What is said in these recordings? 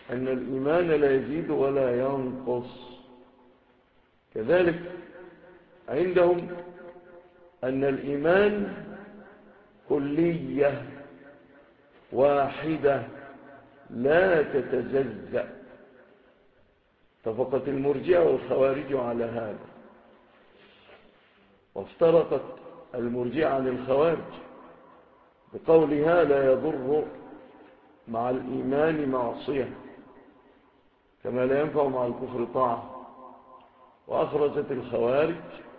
أن الإيمان لا يزيد ولا ينقص. كذلك عندهم أن الإيمان كلية واحدة لا تتجزأ. اتفقت المرجئة والخوارج على هذا، وافترقت المرجئة عن الخوارج بقولها لا يضر مع الإيمان معصية كما لا ينفع مع الكفر طاعة. وأخرجت الخوارج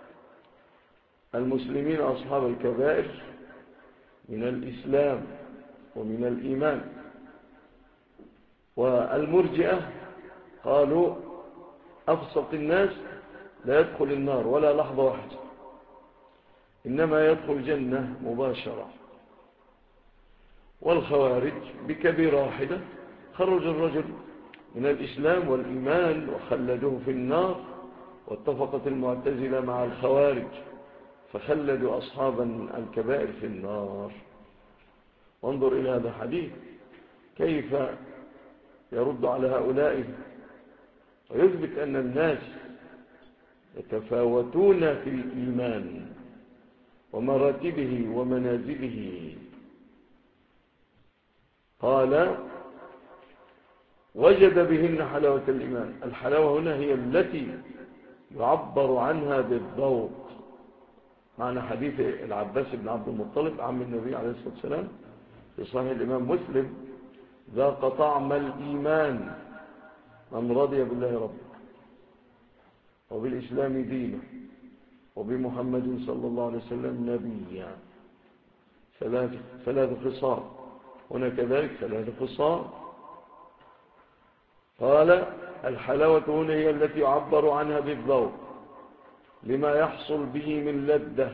المسلمين أصحاب الكبائر من الإسلام ومن الإيمان. والمرجئة قالوا أفسق الناس لا يدخل النار ولا لحظة واحدة، إنما يدخل الجنة مباشرة. والخوارج بكبيرة واحدة خرج الرجل من الإسلام والإيمان وخلدوه في النار. واتفقت المعتزلة مع الخوارج فخلدوا أصحاب الكبائر في النار. وانظر إلى هذا الحديث كيف يرد على هؤلاء ويثبت أن الناس يتفاوتون في الإيمان ومراتبه ومنازله. قال وجد بهن حلاوة الإيمان. الحلاوة هنا هي التي يعبر عنها بالذوق. معنى حديث العباس بن عبد المطلب عم النبي عليه الصلاة والسلام في صحيح الإمام مسلم: ذاق طعم الإيمان من رضي بالله ربا وبالإسلام دينا وبمحمد صلى الله عليه وسلم نبيا. ثلاث خصال. هنا كذلك 3 خصال. قال الحلاوة هنا هي التي يعبر عنها بالذوق لما يحصل به من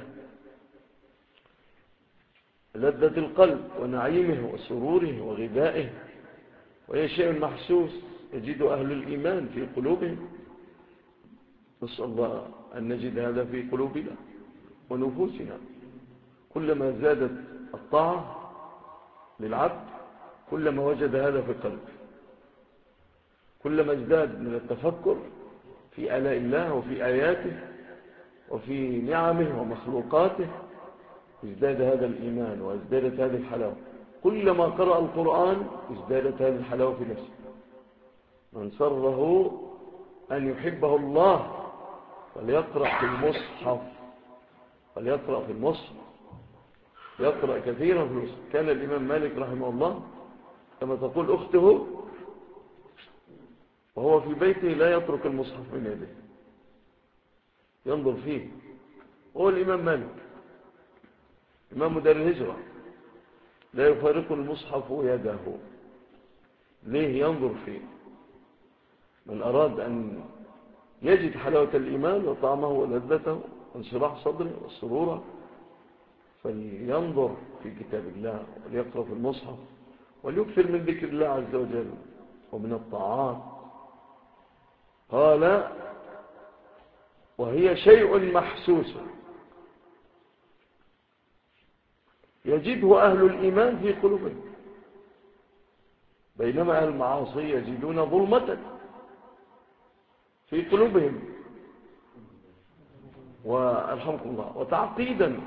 لذة القلب ونعيمه وسروره وغذائه، وهي شيء محسوس يجد أهل الإيمان في قلوبهم. نسأل الله أن نجد هذا في قلوبنا ونفوسنا. كلما زادت الطاعة للعبد كلما وجد هذا في قلبه، كلما ازداد من التفكر في آلاء الله وفي آياته وفي نعمه ومخلوقاته ازداد هذا الإيمان وازدادت هذه الحلاوة. كلما قرأ القرآن ازدادت هذه الحلاوة في نفسه. من سره أن يحبه الله فليقرأ في المصحف، فليقرأ في المصحف، يقرأ كثيرا في المصحف. كان الإمام مالك رحمه الله كما تقول أخته وهو في بيته لا يترك المصحف من يده، ينظر فيه. هو الإمام مالك إمام دار الهجرة لا يفارق المصحف يده. ليه؟ ينظر فيه. من أراد أن يجد حلاوة الإيمان وطعمه ولذته وانشراح صدره والسرور فلينظر في كتاب الله وليقرأ في المصحف وليكثر من ذكر الله عز وجل ومن الطاعات. قال وهي شيء محسوس يجده أهل الإيمان في قلوبهم، بينما أهل المعاصي يجدون ظلمة في قلوبهم والحمكم الله وتعقيدا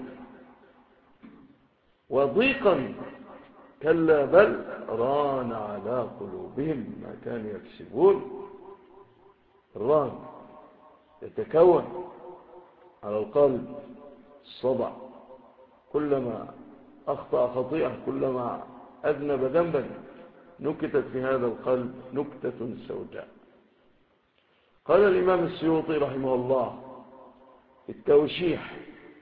وضيقا. كلا بل ران على قلوبهم ما كانوا يكسبون. الران يتكون على القلب الصدع. كلما أخطأ خطيئة كلما أذنب ذنبا نكتت في هذا القلب نكتة سوداء. قال الإمام السيوطي رحمه الله التوشيح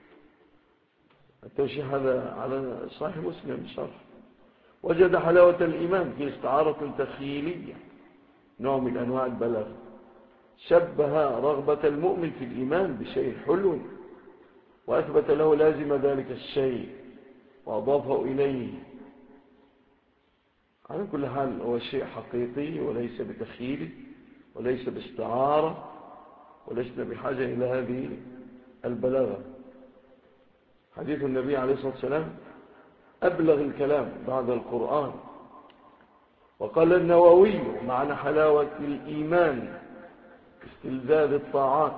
هذا على صحيح مسلم شرح: وجد حلاوة الإيمان في استعارة تخيلية، نوع من أنواع البلاغة، شبه رغبة المؤمن في الإيمان بشيء حلو وأثبت له لازم ذلك الشيء وأضافه إليه. على كل حال هو شيء حقيقي وليس بتخيل وليس باستعارة، ولسنا بحاجة إلى هذه البلاغة. حديث النبي عليه الصلاة والسلام أبلغ الكلام بعد القرآن، وقال النووي معنى حلاوة الإيمان استلذاذ الطاعات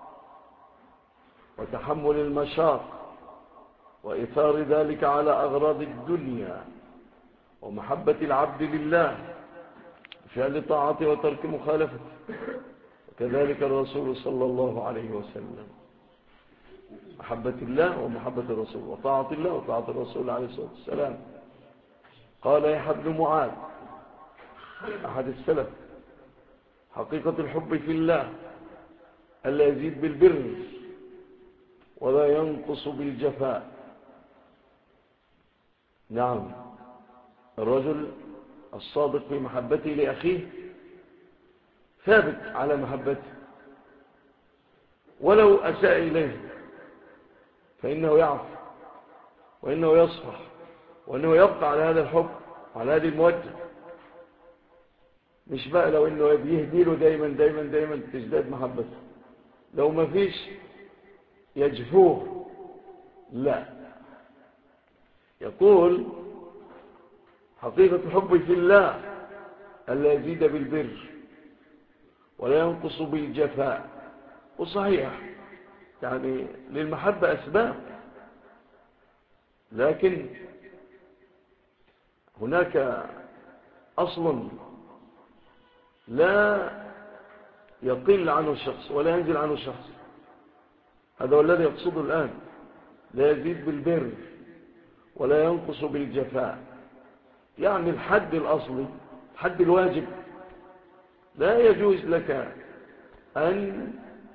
وتحمل المشاق وإثار ذلك على أغراض الدنيا ومحبة العبد لله بفعل طاعته وترك مخالفته. وكذلك الرسول صلى الله عليه وسلم، محبة الله ومحبة الرسول، وطاعة الله وطاعة الرسول عليه الصلاة والسلام. قال يحيى بن معاذ أحد السلف: حقيقة الحب في الله ألا يزيد بالبر ولا ينقص بالجفاء. نعم، الرجل الصادق في محبته لأخيه ثابت على محبته، ولو أساء إليه فإنه يعفو وإنه يصفح وإنه يبقى على هذا الحب وعلى هذه المودة. مش بقى لو إنه يهدي له دايما دايما دايما تزداد محبته، لو ما فيش يجفوه. لا، يقول حقيقة الحب في الله ألا يزيد بالبر ولا ينقص بالجفاء. وصحيح يعني للمحبة أسباب، لكن هناك أصل لا يقل عنه الشخص ولا ينزل عنه الشخص، هذا هو الذي يقصده الآن: لا يزيد بالبر ولا ينقص بالجفاء. يعني الحد الأصلي، الحد الواجب، لا يجوز لك أن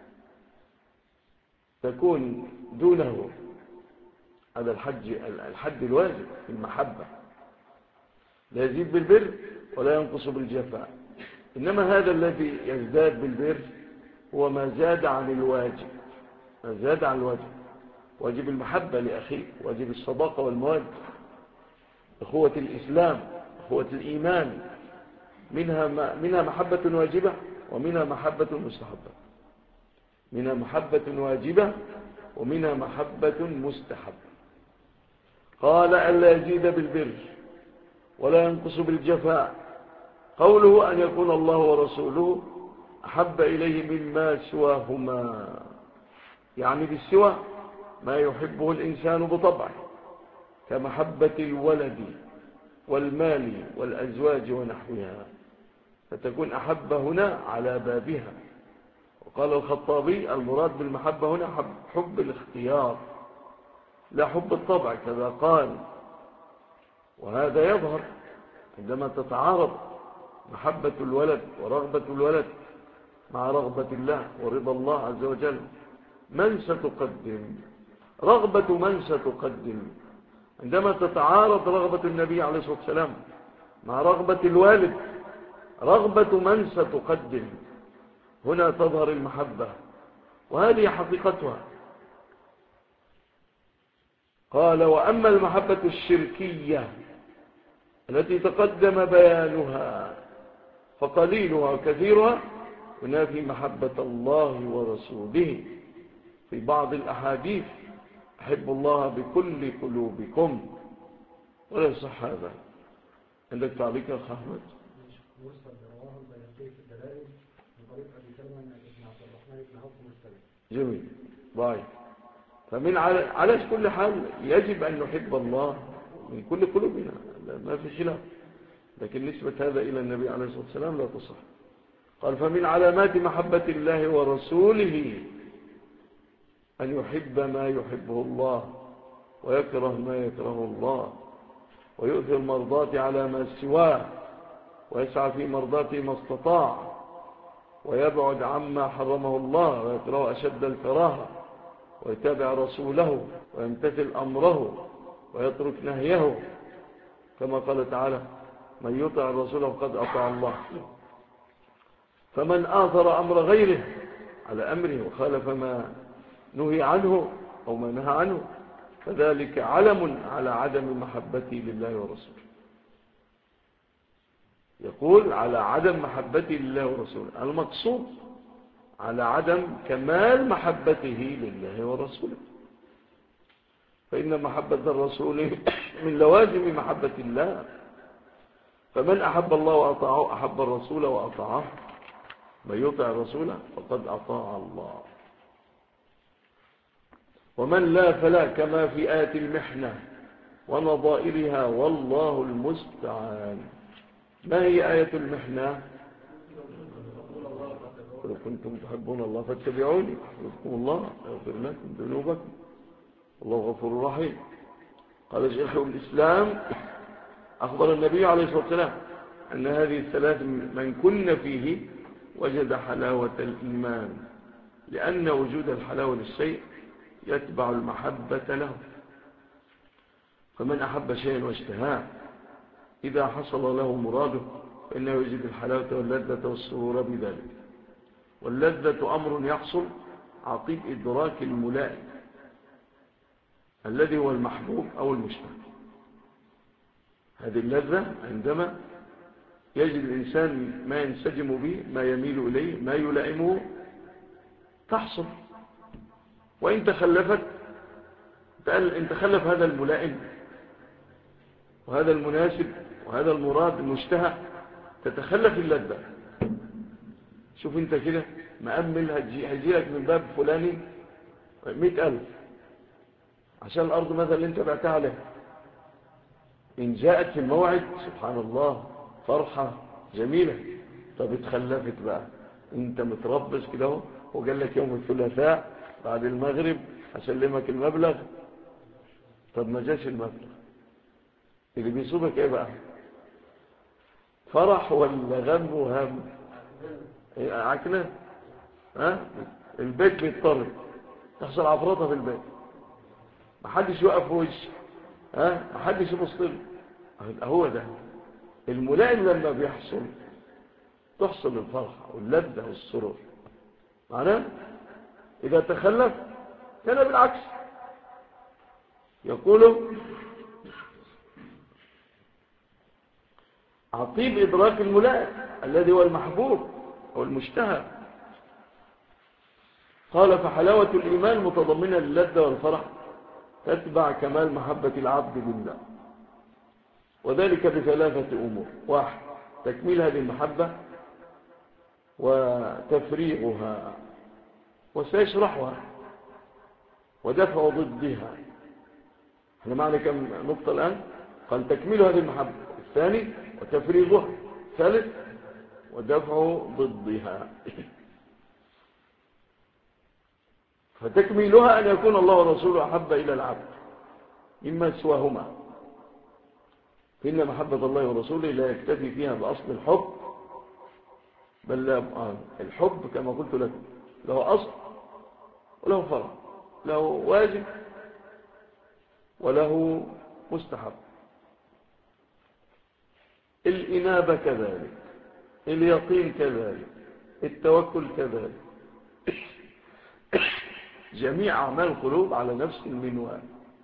تكون دونه. هذا الحد الواجب في المحبة: لا يزيد بالبر ولا ينقص بالجفاء. إنما هذا الذي يزداد بالبر هو ما زاد عن الواجب، ما زاد عن الواجب. واجب المحبة لأخيه، واجب الصداقة والمودة، أخوة الإسلام، أخوة الإيمان، منها محبة واجبة ومنها محبة مستحبة، منها محبة واجبة ومنها محبة مستحبة. قال ألا يزيد بالبر ولا ينقص بالجفاء. قوله أن يكون الله ورسوله أحب إليه مما سواهما، يعني بالسوى ما يحبه الإنسان بطبعه كمحبة الولد والمال والأزواج ونحوها، فتكون أحب هنا على بابها. وقال الخطابي: المراد بالمحبة هنا حب الاختيار لا حب الطبع، كذا قال. وهذا يظهر عندما تتعارض محبة الولد ورغبة الولد مع رغبة الله ورضا الله عز وجل. من ستقدم؟ رغبة من ستقدم؟ عندما تتعارض رغبة النبي عليه الصلاة والسلام مع رغبة الوالد، رغبة من ستقدم؟ هنا تظهر المحبة، وهذه حقيقتها. قال: وأما المحبة الشركية التي تقدم بيانها فقليلها وكثيرها ينافي محبة الله ورسوله. في بعض الأحاديث: أحب الله بكل قلوبكم، ولا يصح هذا. عندك تعليق يا أخ أحمد؟ مرسل رواه البيهقي في الدلائل من طريق أبي سلمة بن عبد الرحمن بن عوف مرسل. جميل، ضعيف. فمن على كل حال يجب أن نحب الله من كل قلوبنا، ما في خلاف، لكن نسبة هذا إلى النبي عليه الصلاة والسلام لا تصح. قال: فمن علامات محبة الله ورسوله أن يحب ما يحبه الله ويكره ما يكره الله، ويؤثر مرضاته على ما سواه، ويسعى في مرضاته ما استطاع، ويبعد عما حرمه الله ويكره أشد الكراهة، ويتابع رسوله ويمتثل أمره ويترك نهيه، كما قال تعالى: من يطع الرسول فقد أطاع الله. فمن آثر أمر غيره على أمره وخالف ما نهي عنه أو ما نهى عنه فذلك علم على عدم محبته لله ورسوله. يقول: على عدم محبته لله ورسوله، المقصود على عدم كمال محبته لله ورسوله، فإن محبة الرسول من لوازم محبة الله. فمن أحب الله وأطاعه أحب الرسول وأطاعه، من يطع الرسول فقد أطاع الله. ومن لا فلا، كما في آية المحنة ونظائرها والله المستعان. ما هي آية المحنة؟ قل كنتم تحبون الله فاتبعوني يحببكم الله يغفر لكم ذنوبكم الله غفور رحيم. قال شيخ الإسلام أخبر النبي عليه الصلاة والسلام أن هذه الثلاث من كن فيه وجد حلاوة الإيمان، لأن وجود الحلاوة للشيء يتبع المحبة له. فمن أحب شيئا واشتهاه إذا حصل له مراده فإنه يجد الحلاوة واللذة والسرور بذلك. واللذة أمر يحصل عقيب إدراك الملائم الذي هو المحبوب أو المشتهى. هذه اللذة عندما يجد الإنسان ما ينسجم به، ما يميل إليه، ما يلائمه، تحصل. وإن تخلفت، إن تخلف هذا الملائم وهذا المناسب وهذا المراد المشتهى تتخلف اللذة. شوف انت كده مأمل هيجيلك من باب فلاني 100,000 عشان الأرض مثلا اللي انت بعتها له، إن جاءت في الموعد سبحان الله فرحة جميلة. طب اتخلفت بقى، انت متربص كده وقال لك يوم الثلاثاء بعد المغرب أسلمك المبلغ. طب ما جاش المبلغ، اللي بيصيبك ايه بقى؟ فرح ولا غم وهم؟ عكنة. البيت بيضطرب، تحصل عفرطة في البيت، محدش يوقف في وش، محدش يبص له. هو ده الملائم لما بيحصل تحصل الفرحة واللذة والسرور. معناه إذا تخلف كان بالعكس. يقول عقيب إدراك الملائم الذي هو المحبوب أو المشتهى. قال فحلاوة الإيمان متضمنة للذة والفرح تتبع كمال محبة العبد بالله، وذلك بثلاثة أمور: واحد، تكميل هذه المحبة وتفريغها وسيشرحها ودفع ضدها. احنا معنى كم نقطة الآن؟ قال تكميل هذه المحبة، الثاني وتفريغها، الثالث ودفع ضدها. فتكميلها أن يكون الله ورسوله أحب إلى العبد مما سواهما، فإن محبة الله ورسوله لا يكتفي فيها بأصل الحب، بل الحب كما قلت لكم له أصل وله فرع، له واجب وله مستحب. الإنابة كذلك، اليقين كذلك، التوكل كذلك. جميع أعمال القلوب على نفس المنوال.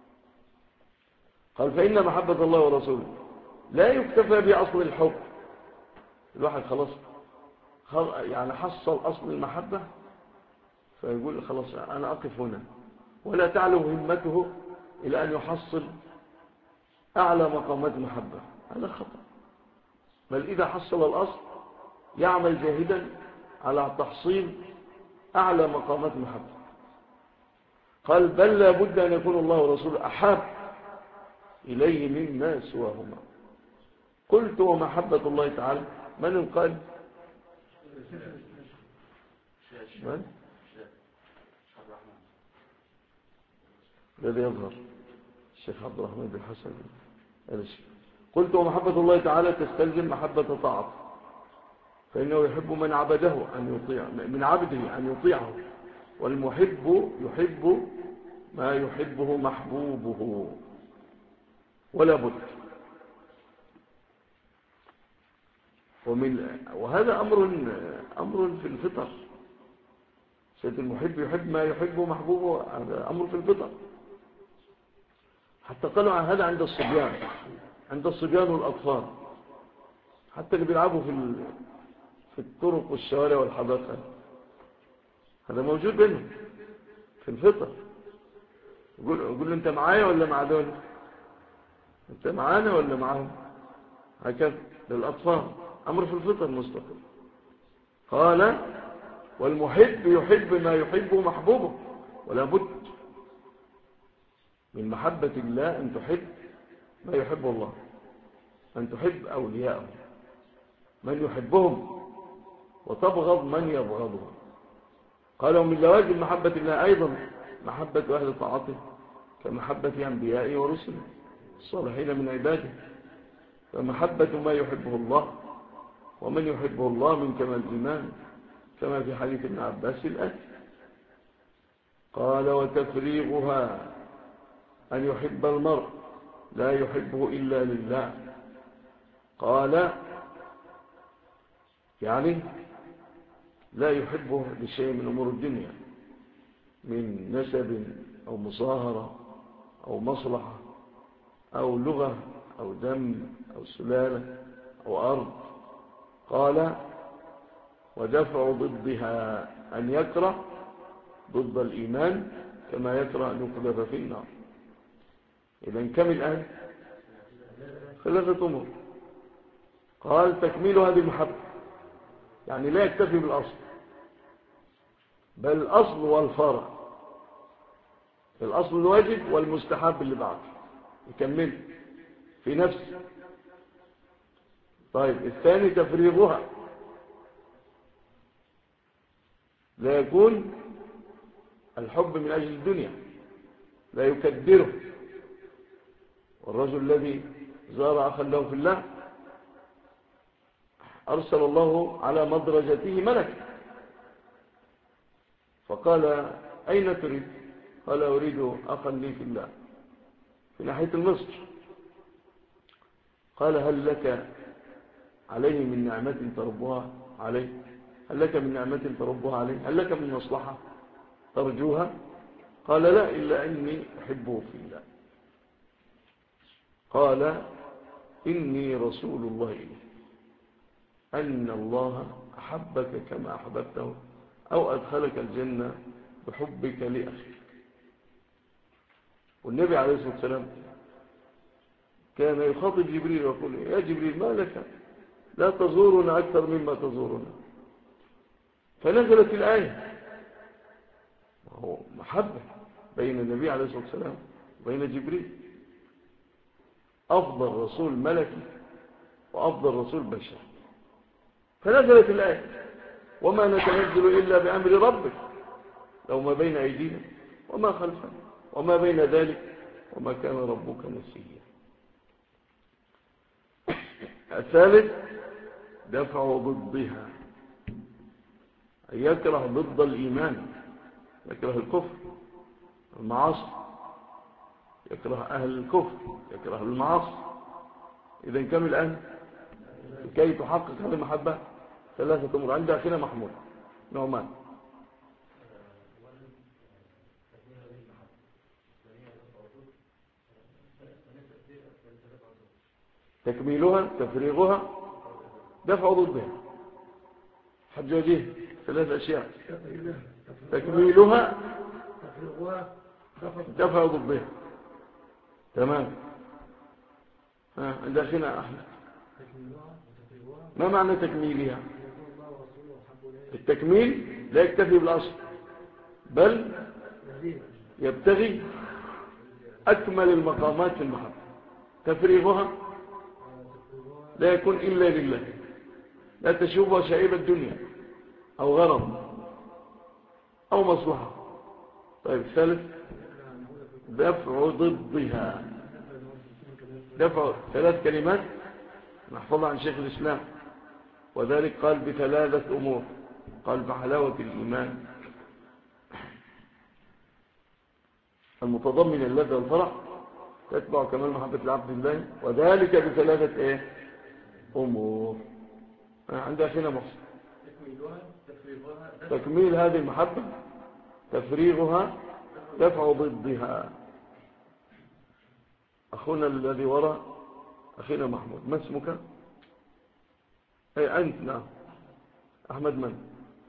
قال فإن محبة الله ورسوله لا يكتفى بأصل الحب. الواحد خلاص يعني حصل أصل المحبة فيقول خلاص أنا أقف هنا، ولا تعلو همته إلى أن يحصل أعلى مقامات المحبة. هذا خطأ. بل إذا حصل الأصل يعمل جاهدا على تحصيل أعلى مقامات المحبة. قال بل لا بد أن يكون الله ورسوله أحب إليه مما سواهما. قلت ومحبة الله تعالى من القائل؟ من؟ الذي يظهر الشيخ عبد الرحمن بن حسن. قلت ومحبة الله تعالى تستلزم محبة طاعته، فإنه يحب من عبده أن يطيع، من عبده أن يطيعه، والمحب يحب ما يحبه محبوبه ولا بد. وهذا أمر في الفطر. سيد المحب يحب ما يحبه محبوبه، هذا أمر في الفطر. حتى قالوا عن هذا عند الصبيان والأطفال، حتى اللي بيلعبوا في الطرق والشوارع والحدائق، هذا موجود بينهم في الفطر. يقول له انت معايا ولا مع دول؟ انت معانا ولا معاهم؟ هكذا للأطفال، أمر في الفطر مستقر. قال والمحب يحب ما يحبه محبوبه، ولا بد من محبة الله أن تحب ما يحب الله، أن تحب أولياءه من يحبهم وتبغض من يبغضهم. قال ومن لوازم محبة الله أيضا محبة أهل طاعته كمحبة أنبيائه ورسله الصالحين من عباده، فمحبة ما يحبه الله ومن يحبه الله من كمال الإيمان، كما في حديث ابن عباس الآتي. قال وتفريغها أن يحب المرء لا يحبه إلا لله. قال يعني لا يحبه لشيء من أمور الدنيا من نسب أو مصاهرة أو مصلحة أو لغة أو دم أو سلالة أو أرض. قال ودفع ضدها أن يكره ضد الإيمان كما يكره أن يقذف في النار. إذن كم الآن؟ 3 أمور. قال تكميل هذه المحبة يعني لا يكتفي بالأصل بل الأصل والفرع، الأصل الواجب والمستحب اللي بعده يكمل في نفسه. طيب الثاني تفريغها، لا يكون الحب من أجل الدنيا، لا يكدره. والرجل الذي زار أخا له في الله أرسل الله على مدرجته ملك فقال أين تريد؟ قال أريد أخا لي في الله في ناحية مصر. قال هل لك عليه من نعمة تربها عليه؟ هل لك من نعمة تربها عليه؟ هل لك من مصلحة ترجوها؟ قال لا إلا أني أحبه في الله. قال إني رسول الله إليه أن الله أحبك كما أحببته أو أدخلك الجنة بحبك لأخيك. والنبي عليه الصلاة والسلام كان يخاطب جبريل ويقول يا جبريل ما لك لا تزورنا أكثر مما تزورنا؟ فنزلت الآية، وهو محبة بين النبي عليه الصلاة والسلام وبين جبريل، أفضل رسول ملكي وأفضل رسول بشر. فنزلت الآية وما نتنزل إلا بأمر ربك لو ما بين أيدينا وما خلفنا وما بين ذلك وما كان ربك نسيا. الثالث دفع ضدها، أن يكره ضد الإيمان، يكره الكفر المعاصي، يكره أهل الكفر، يكره المعاصي. إذن كم الآن كي تحقق هذه المحبة؟ 3 أمور. عند أخينا محمود نعمان. تكميلها تفريغها دفع ضدها. حجاجيه 3 أشياء: تكميلها دفع ضدها. تمام. عند أخينا أحمد ما معنى تكميلها؟ التكميل لا يكتفي بالأصل بل يبتغي أكمل المقامات في المحبة. تفريغها لا يكون إلا لله، لا تشوفها شائبة الدنيا أو غرض أو مصلحة. طيب الثالث دفع ضدها. دفع 3 كلمات نحفظها عن شيخ الإسلام، وذلك قال ب3 أمور. قال بحلاوة الإيمان المتضمن اللذة والفرح تتبع كمال محبة العبد الله، وذلك ب3 أمور. عند أخينا محسن تكميل هذه المحبة تفريغها دفع ضدها. أخونا الذي وراء أخينا محمود ما اسمك؟ أي أنت؟ نعم. أحمد من؟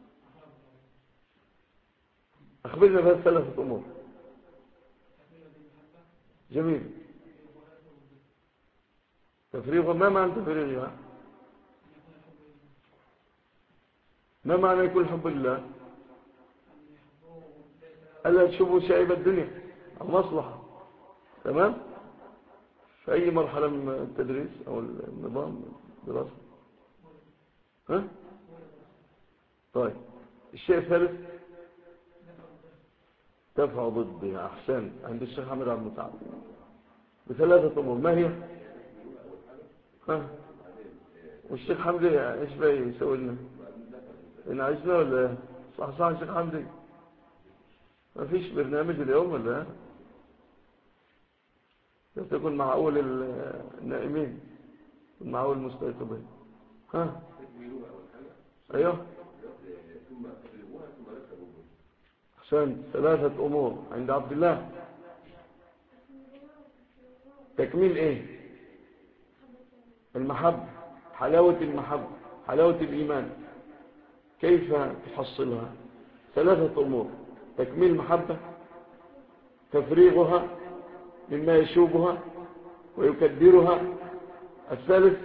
أخبرنا بهذه 3 أمور. جميل. تفريغها ما معنى تفريغها؟ ما معنى يكون حب الله؟ ألا تشوفوا شائب الدنيا المصلحة. تمام؟ في أي مرحلة من التدريس أو النظام الدراسي؟ ها؟ طيب الشيء الثالث دفع ضدها. أحسن. عند الشيخ حمد عبد المتعب بثلاثة أمور. ما هي؟ ها؟ والشيخ حمدي ايش بقى يسوي لنا؟ إن عايزنا ولا ايه؟ صح الشيخ حمدي ما فيش برنامج اليوم ولا ايه؟ تكون مع أول النائمين مع أول المستيقظين. ها؟ أيوه. أحسنت. ثلاثة أمور عند عبد الله. تكميل إيه؟ المحبة، حلاوة المحبة، حلاوة الإيمان. كيف تحصلها؟ ثلاثة أمور: تكميل المحبة، تفريغها مما يشوبها ويكدرها. الثالث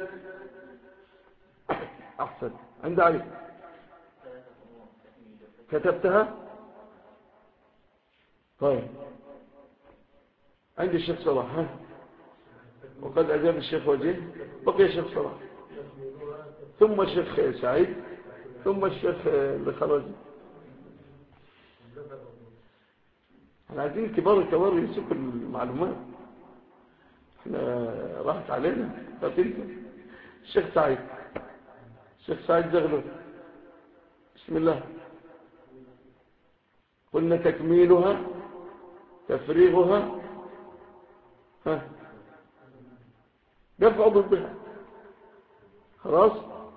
أحسن. عند علي كتبتها؟ طيب عندي الشيخ صلاح. ها؟ وقد أجاب الشيخ وجيه. بقي الشيخ صلاح ثم الشيخ سعيد ثم الشيخ اللي خرج. احنا عايزين كبار الكبار يمسكوا المعلومات. احنا راحت علينا. فتنسى الشيخ سعيد. الشيخ سعيد زغلول. بسم الله. قلنا تكميلها، تفريغها، ها، دفع ضدها. خلاص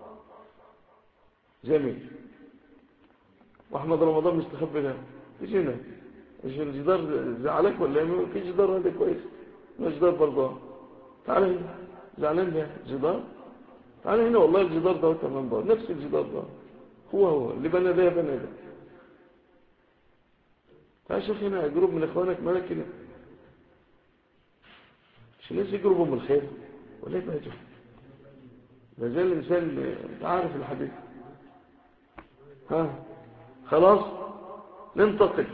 جميل. واحمد رمضان مستخبي لها. ايش هنا؟ ايش الجدار زعلك ولا ايه؟ في جدار هذا كويس. ما جدار برضه. تعال هنا. زعلان ليه جدار؟ تعال هنا. والله الجدار ده تمام بقى. نفس الجدار ده هو اللي بنى ده بنى ده. تعال شوف هنا جروب من اخوانك مالك كده. مش الناس يجربوا من الخير ولا يبهجوا؟ ما زال الانسان عارف الحديث. ها خلاص ننتقل.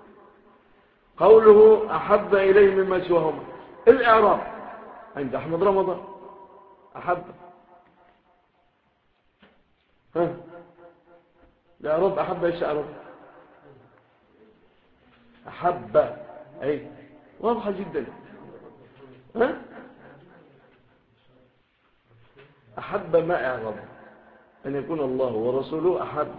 قوله أحب إليه مما سواهما. الإعراب عند أحمد رمضان أحب. ها الإعراب أحب إيش أعرب؟ أحب أي واضحة جدا. ها أحب ما أعرب أن يكون الله ورسوله أحب.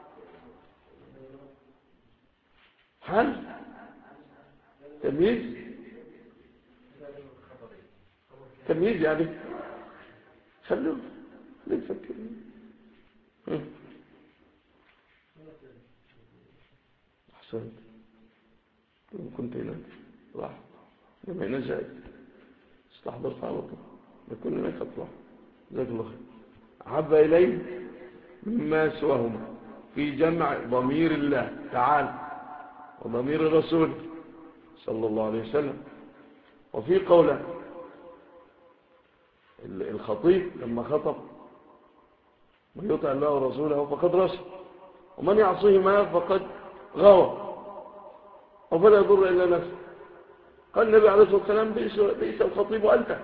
هل تمييز؟ تمييز يعني خلوه نفكر. أحسنت. كنت هناك راح لما هنا جاي استحضرت على طول لكل هناك أطلع جزاك الله خير. أحب إليه مما سواهما في جمع ضمير الله تعالى وضمير الرسول صلى الله عليه وسلم. وفي قوله الخطيب لما خطب: من يطع الله ورسوله فقد رشد ومن يعصيهما فقد غوى وفلا يضر إلا نفسه. قال النبي عليه الصلاة والسلام: بئس الخطيب أنت.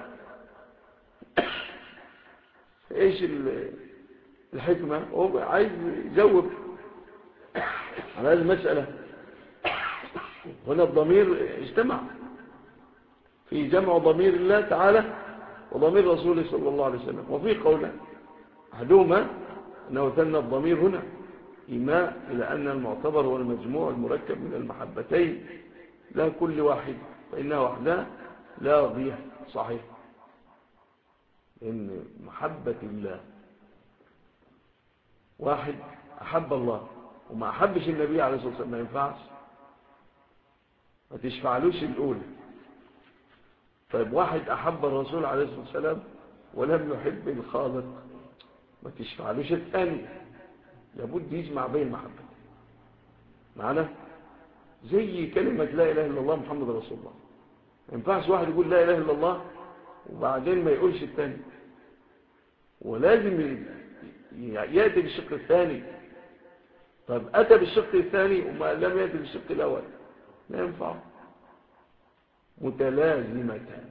ايش الحكمة؟ هو عايز يجاوب على هذه المسألة. هنا الضمير اجتمع في جمع ضمير الله تعالى وضمير رسوله صلى الله عليه وسلم. وفي قوله أحدهما أنه ثنى الضمير هنا إيماء إلى أن المعتبر هو المجموع المركب من المحبتين لا كل واحد، فإنها وحدها لا ضيح صحيح. إن محبة الله واحد أحب الله وما أحبش النبي عليه الصلاة والسلام ما ينفعش. ما تشفعلوش الأولى. طيب واحد أحب الرسول عليه الصلاة والسلام ولم يحب الخالق ما تشفعلوش الثاني. لابد يجمع بين المحبة معنا. زي كلمة لا إله إلا الله محمد رسول الله. ما ينفعش واحد يقول لا إله إلا الله وبعدين ما يقولش الثاني، ولازم يأتي بالشق الثاني. طب أتى بالشق الثاني وما لم يأتي بالشق الأول، لا ينفع، متلازمتان،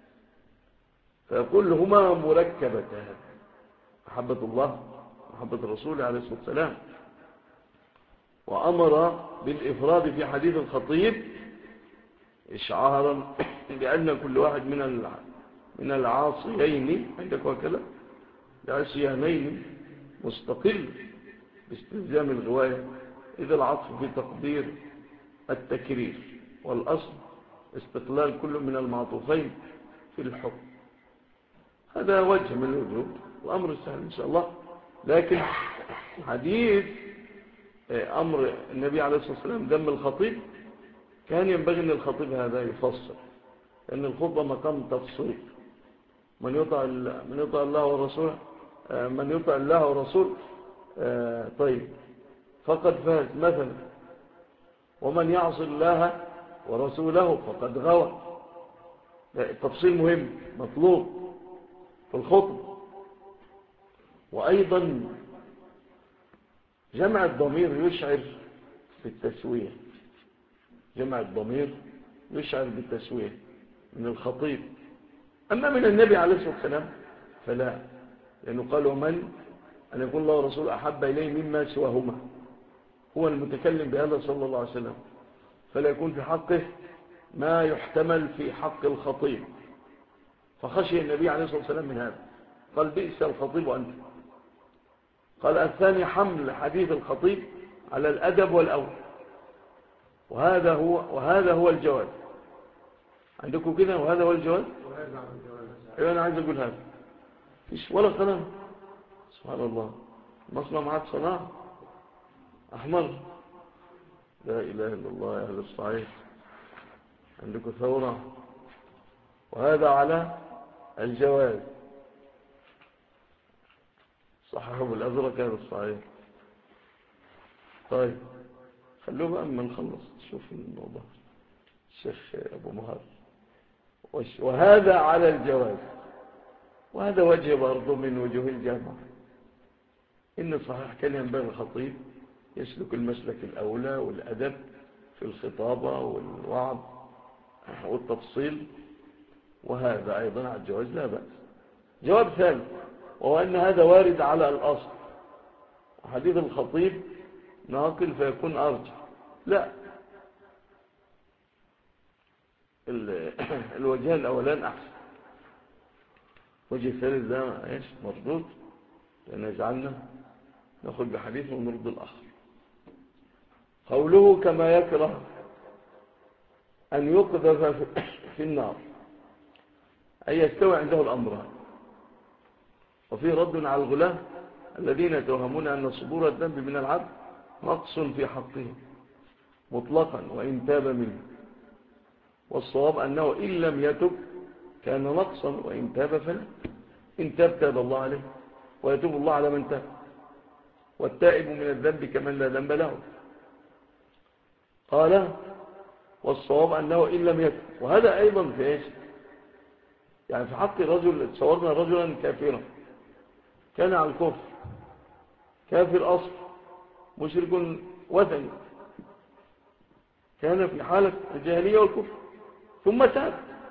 فيقول هما مركبتان، محبة الله محبة الرسول عليه الصلاة والسلام. وأمر بالإفراد في حديث الخطيب إشعارا بأن كل واحد من العاصيين عندك وكذا العصيانين مستقل باستلزام الغواية، إذا العطف في تقدير التكرير، والأصل استقلال كل من المعطوفين في الحكم. هذا وجه من الوجوه، الأمر سهل إن شاء الله. لكن حديث أمر النبي عليه الصلاة والسلام دم الخطيب كان ينبغي أن الخطيب هذا يفصل، لأن الخطبة مقام تفصيل. من يطع الله ورسوله، من يطع الله ورسوله طيب فقد فاز مثلا، ومن يعصي الله ورسوله فقد غوى. التفصيل مهم مطلوب في الخطبة. وأيضا جمع الضمير يشعر بالتسوية، جمع الضمير يشعر بالتسوية من الخطيب. أما من النبي عليه الصلاة والسلام فلا، لأنه قال ومن أن يقول الله ورسوله أحب إليه مما سواهما، هو المتكلم بهذا صلى الله عليه وسلم، فلا يكون في حقه ما يحتمل في حق الخطيب. فخشي النبي عليه الصلاة والسلام من هذا، قال بئس الخطيب أنت. قال الثاني حمل حديث الخطيب على الأدب والأول، وهذا هو الجواز عندكم كده، وهذا هو الجواز. أيوة أنا عايز أقول هذا فيش ولا قناة، سبحان الله، مصنع معاد صناعة أحمر، لا إله إلا الله يا أهل الصعيد، عندكم ثورة. وهذا على الجواز، صححه بالأزرق هذا الصحيح. طيب خلوه بقى أما نخلص شوف الموضوع الشيخ أبو مهار. وهذا على الجواز، وهذا وجه برضه من وجوه الجامعة، إن صحيح كان ينبغي الخطيب يسلك المسلك الأولى والأدب في الخطابة والوعظ والتفصيل، وهذا أيضا على الجواز لا بأس. جواب ثالث، وهو أن هذا وارد على الأصل، وحديث الخطيب ناقل فيكون أرجح. لا، الوجهان الأولان أحسن، وجه الثالث ده ايش مردود، لأن يجعلنا نأخذ بحديث ونرد الآخر. قوله كما يكره أن يقذف في النار، أي يستوي عنده الأمران. وفيه رد على الغلاة الذين يتوهمون أن صدور الذنب من العبد نقص في حقه مطلقا وإن تاب منه، والصواب أنه إن لم يتب كان نقصا، وإن تاب فلا، إن تاب تاب الله عليه، ويتوب الله على من تاب، والتائب من الذنب كمن لا ذنب له. قال والصواب أنه إن لم يتب، وهذا أيضا في إيش؟ يعني في حق رجل، تصورنا رجلا كافرا كان على الكفر، كافر أصل، مشرك وثني، كان في حالة الجاهلية والكفر ثم تاب،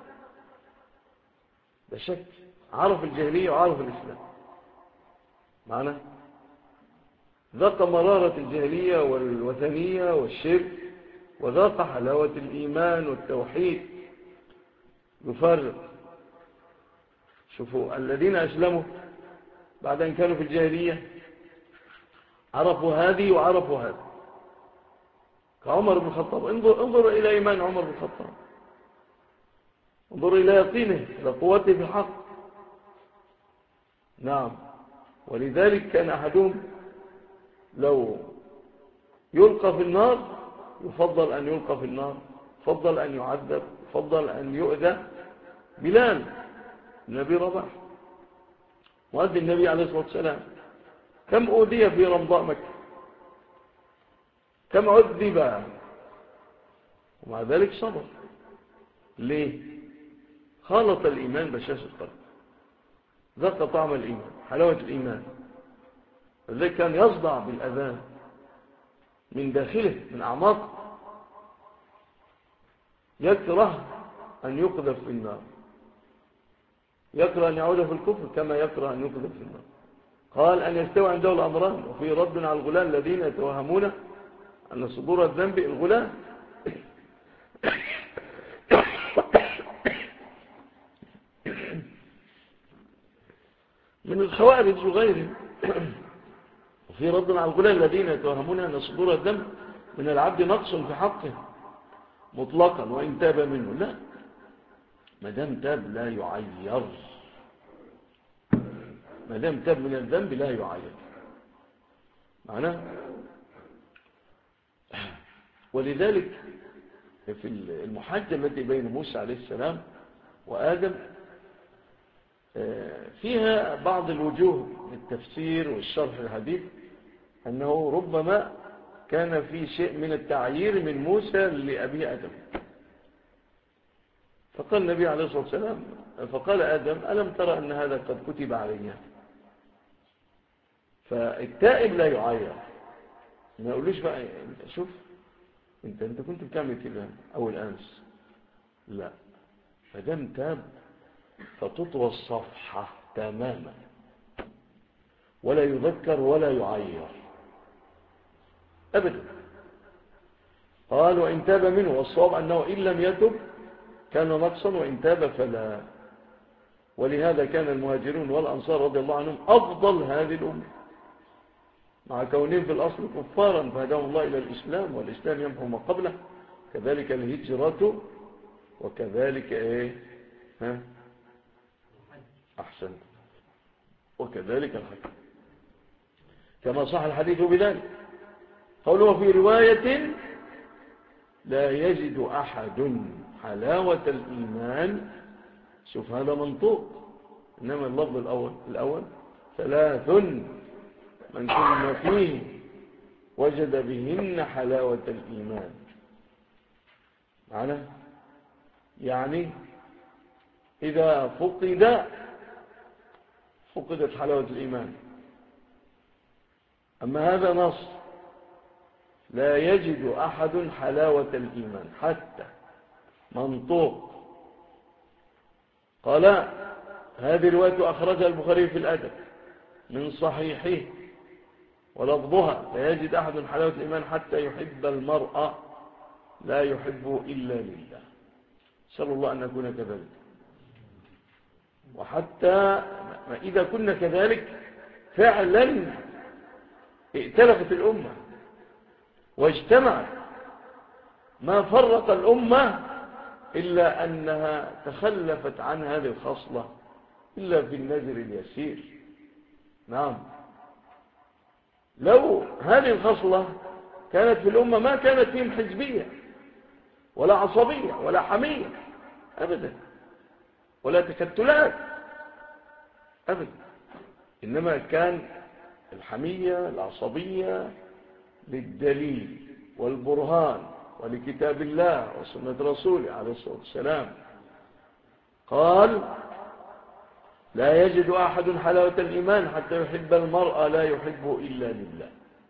لا شك عرف الجاهلية وعرف الإسلام، معنى ذاق مرارة الجاهلية والوثنية والشرك، وذاق حلاوة الإيمان والتوحيد. يفرق، شوفوا الذين أسلموا بعد أن كانوا في الجاهلية عرفوا هذه وعرفوا هذا، كعمر بن الخطاب. انظر إلى إيمان عمر بن الخطاب، انظر إلى يقينه، إلى قوته في الحق. نعم، ولذلك كان أحدهم لو يلقى في النار يفضل أن يلقى في النار، يفضل أن يعذب، يفضل أن يؤذى بلال النبي رباح، مؤذن النبي عليه الصلاة والسلام. كم أوذي في رمضاء مكة، كم عذب، ومع ذلك صبر. ليه؟ خالط الإيمان بشاشة القلب، ذاق طعم الإيمان، حلاوة الإيمان. الذي كان يصدع بالأذان من داخله من أعماقه، يكره أن يقذف في النار، يكره أن يعود في الكفر كما يكره أن يقذف في النار. قال أن يستوى عنده الأمران. وفي رد على الغلام الذين يتوهمون أن صدور الذنب الغلام من الخوارج وغيرهم. وفي رد على الغلام الذين يتوهمون أن صدور الذنب من العبد نقص في حقه مطلقا وإن تاب منه. لا، ما دام تاب لا يعير، ما دام تاب من الذنب لا يعير معناه. ولذلك في المحاجة التي بين موسى عليه السلام وآدم فيها بعض الوجوه للتفسير والشرح الحديث، أنه ربما كان في شيء من التعيير من موسى لأبي آدم. فقال النبي عليه الصلاة والسلام، فقال آدم: ألم ترى أن هذا قد كتب علي؟ فالتائب لا يعير، ما يقولوش بقى انت شوف انت كنت بتعمل كده أول أمس. لا، فدام تاب فتطوى الصفحة تماما، ولا يذكر ولا يعير أبدا. قال: وإن تاب منه، والصواب أنه إن لم يتب كان نقصا، وإن تاب فلا. ولهذا كان المهاجرون والأنصار رضي الله عنهم أفضل هذه الأمة، مع كونهم في الأصل كفارا فهداهم الله إلى الإسلام، والإسلام يمحو ما قبله. كذلك الهجرة، وكذلك أحسن، وكذلك الحج، كما صح الحديث بذلك. قوله في رواية: لا يجد أحد حلاوة الإيمان. شوف هذا منطوق، إنما اللفظ الأول: ثلاث من كن فيه وجد بهن حلاوة الإيمان. معنى يعني إذا فقدت حلاوة الإيمان. أما هذا نص: لا يجد أحد حلاوة الإيمان، حتى منطوق. قال: هذه رواية أخرجها البخاري في الأدب من صحيحه، ولفظها: لا يجد أحد حلاوة الإيمان حتى يحب المرء لا يحبه إلا لله. نسأل الله أن نكون كذلك. وحتى إذا كنا كذلك فعلا ائتلفت الأمة واجتمعت، ما فرق الأمة إلا أنها تخلفت عن هذه الخصلة إلا في النذر اليسير. نعم، لو هذه الخصلة كانت في الأمة ما كانت فيهم حزبية ولا عصبية ولا حمية أبدا، ولا تكتلات أبدا. إنما كان الحمية العصبية للدليل والبرهان ولكتاب الله وسنة رسوله عليه الصلاة والسلام. قال: لا يجد أحد حلاوة الإيمان حتى يحب المرء لا يحبه إلا لله.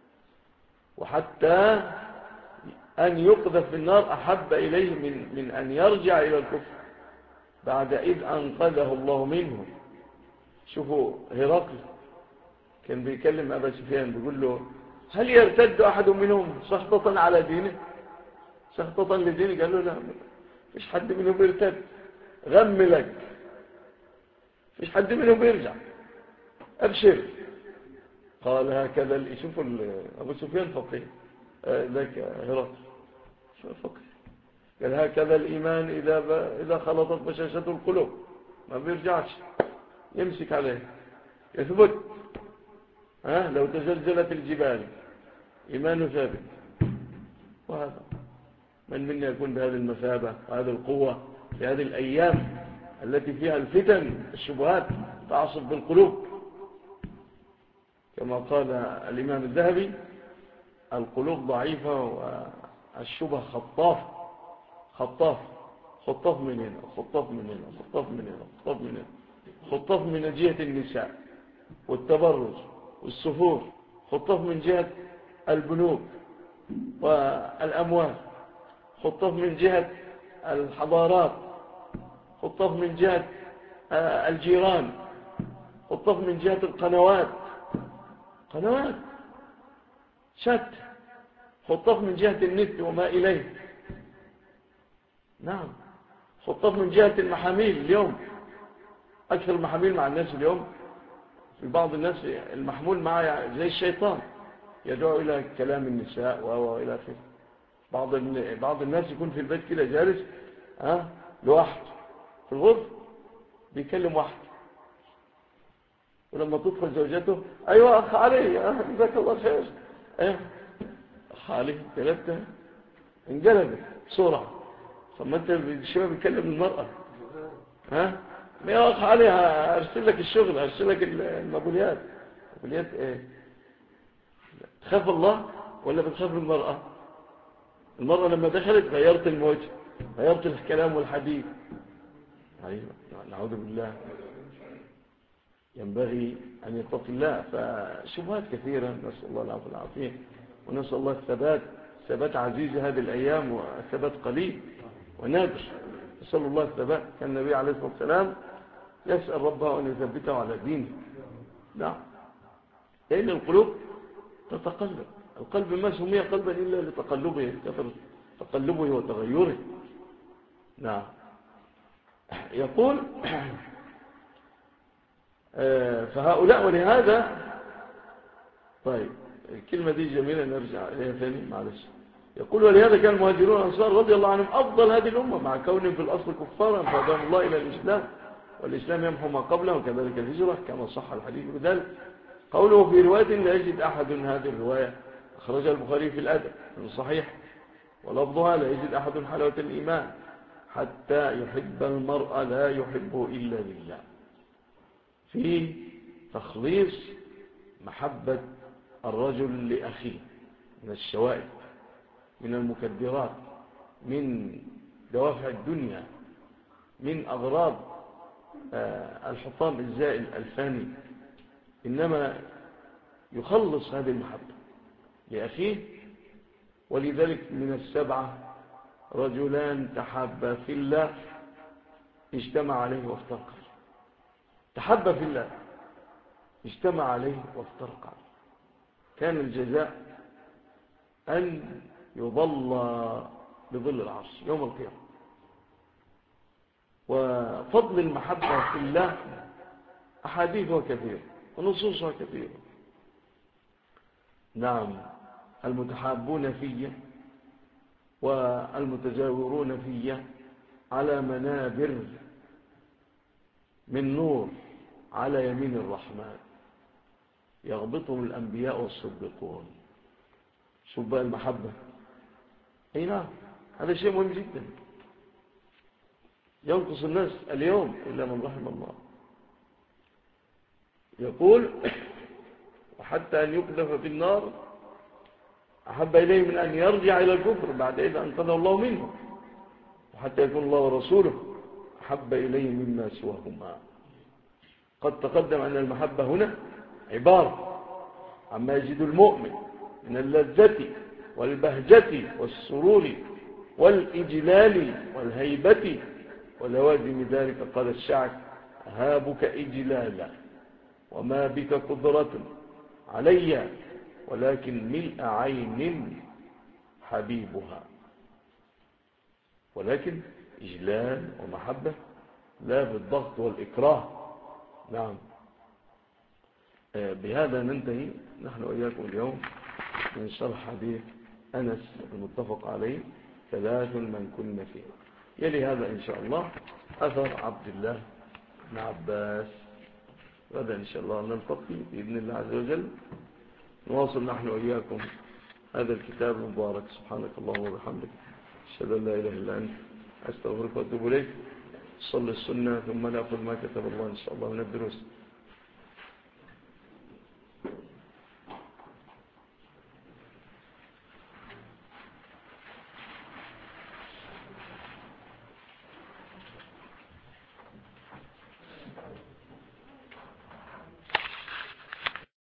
وحتى أن يقذف في النار أحب إليه من أن يرجع إلى الكفر بعد إذ أنقذه الله منه. شوفوا هرقل كان بيكلم أبا سفيان بيقول له: هل يرتد أحد منهم سخطة على دينه، سخطة لدينه؟ قال له: لا، فيش حد منهم يرتد، غم لك، فيش حد منهم يرجع، أبشر. قال: هكذا. شوفوا أبو سفيان فقيه، ذاك هرقل فقيه. قال: هكذا الإيمان إذا خلطت بشاشة القلوب ما بيرجعش، يمسك عليه، يثبت. لو تزلزلت الجبال إيمانه ثابت. وهذا من منا يكون بهذه المثابة وهذه القوة في هذه الأيام التي فيها الفتن الشبهات تعصف بالقلوب. كما قال الإمام الذهبي: القلوب ضعيفة والشبه خطاف. خطاف من هنا، خطاف من هنا، خطاف من هنا، خطاف من هنا، خطاف من جهة النساء والتبرج والسفور، خطاف من جهة البنوك والأموال، خطاف من جهة الحضارات، خطاف من جهة الجيران، خطاف من جهة القنوات، قنوات شتى، خطاف من جهة النت وما إليه. نعم، خطاف من جهة المحاميل. اليوم أكثر المحاميل مع الناس اليوم، في بعض الناس المحمول معه زي الشيطان، يدعو إلى كلام النساء وإلى آخره. بعض الناس يكون في البيت كده جالس لوحده في الغرفة بيكلم واحد، ولما تدخل زوجته: أيوة أخ علي، جزاك الله خير. أيوة أخ علي، ثلاثة انقلبت بسرعة. ثم أنت الشباب بيكلم المرأة: يا أخ علي أرسل لك الشغل، أرسل لك المبوليات. مبوليات إيه؟ تخاف الله ولا بتخاف المرأة؟ المرأة لما دخلت غيرت الوجه، غيرت الكلام والحديث. أيوة، نعوذ بالله. ينبغي أن يتقي الله. فشبهات كثيرة، نسأل الله العافية والعافية، ونسأل الله الثبات. ثبات عزيز هذه الأيام، والثبات قليل ونادر. نسأل الله الثبات. كان النبي عليه الصلاة والسلام يسأل ربه أن يثبته على دينه. نعم، لأن القلوب تتقلب. القلب ما سمي قلبا إلا لتقلبه، كثر تقلبه وتغيره. نعم. يقول: فهؤلاء، ولهذا. طيب، الكلمة دي جميلة، نرجع إليها ثاني معلش. يقول: ولهذا كان المهاجرون والأنصار رضي الله عنهم أفضل هذه الأمة، مع كونهم في الأصل كفارا فهداهم الله إلى الإسلام، والإسلام يمحو ما قبله، وكذلك الهجرة كما صح الحديث بذلك. قوله في رواية لا يجد أحد، هذه الرواية أخرجها البخاري في الأدب من صحيح، ولفظها: لا يجد أحد حلاوة الإيمان حتى يحب المرء لا يحبه إلا لله. في تخليص محبة الرجل لأخيه من الشوائب، من المكدرات، من دوافع الدنيا، من أغراض الحطام الزائل الفاني، إنما يخلص هذه المحبة لأخيه. ولذلك من السبعة رجلان تحابا في الله اجتمع عليه وافترقا. تحابا في الله اجتمع عليه وافترقا، كان الجزاء أن يظل بظل العرش يوم القيامة. وفضل المحبة في الله أحاديثها كثيرة ونصوصها كثيرة. نعم، المتحابون في والمتجاورون في على منابر من نور على يمين الرحمن يغبطهم الأنبياء والصديقون. شوف بقى المحبة. أي نعم، هذا شيء مهم جدا. ينقص الناس اليوم إلا من رحم الله. يقول: وحتى أن يقذف في النار أحب إليه من أن يرجع إلى الكفر بعد إذا أنقذه الله منه، وحتى يكون الله ورسوله أحب إليه مما سواهما. قد تقدم أن المحبة هنا عبارة عما يجد المؤمن من اللذة والبهجة والسرور والإجلال والهيبة ولوازم ذلك. قال الشاعر: هابك إجلالا وما بك قدرة علي، ولكن ملء عين حبيبها. ولكن إجلال ومحبة لا بالضغط والإكراه. نعم. بهذا ننتهي نحن وإياكم اليوم من شرح حديث أنس المتفق عليه 3 من كن فيه. يلي هذا إن شاء الله أثر عبد الله بن عباس. غدا إن شاء الله نلتقي بإذن الله عز وجل، نواصل نحن وإياكم هذا الكتاب المبارك. سبحانك اللهم وبحمدك، أشهد أن لا إله إلا أنت، أستغفرك وأتوب إليك. صل السنة ثم نأخذ ما كتب الله إن شاء الله من الدروس.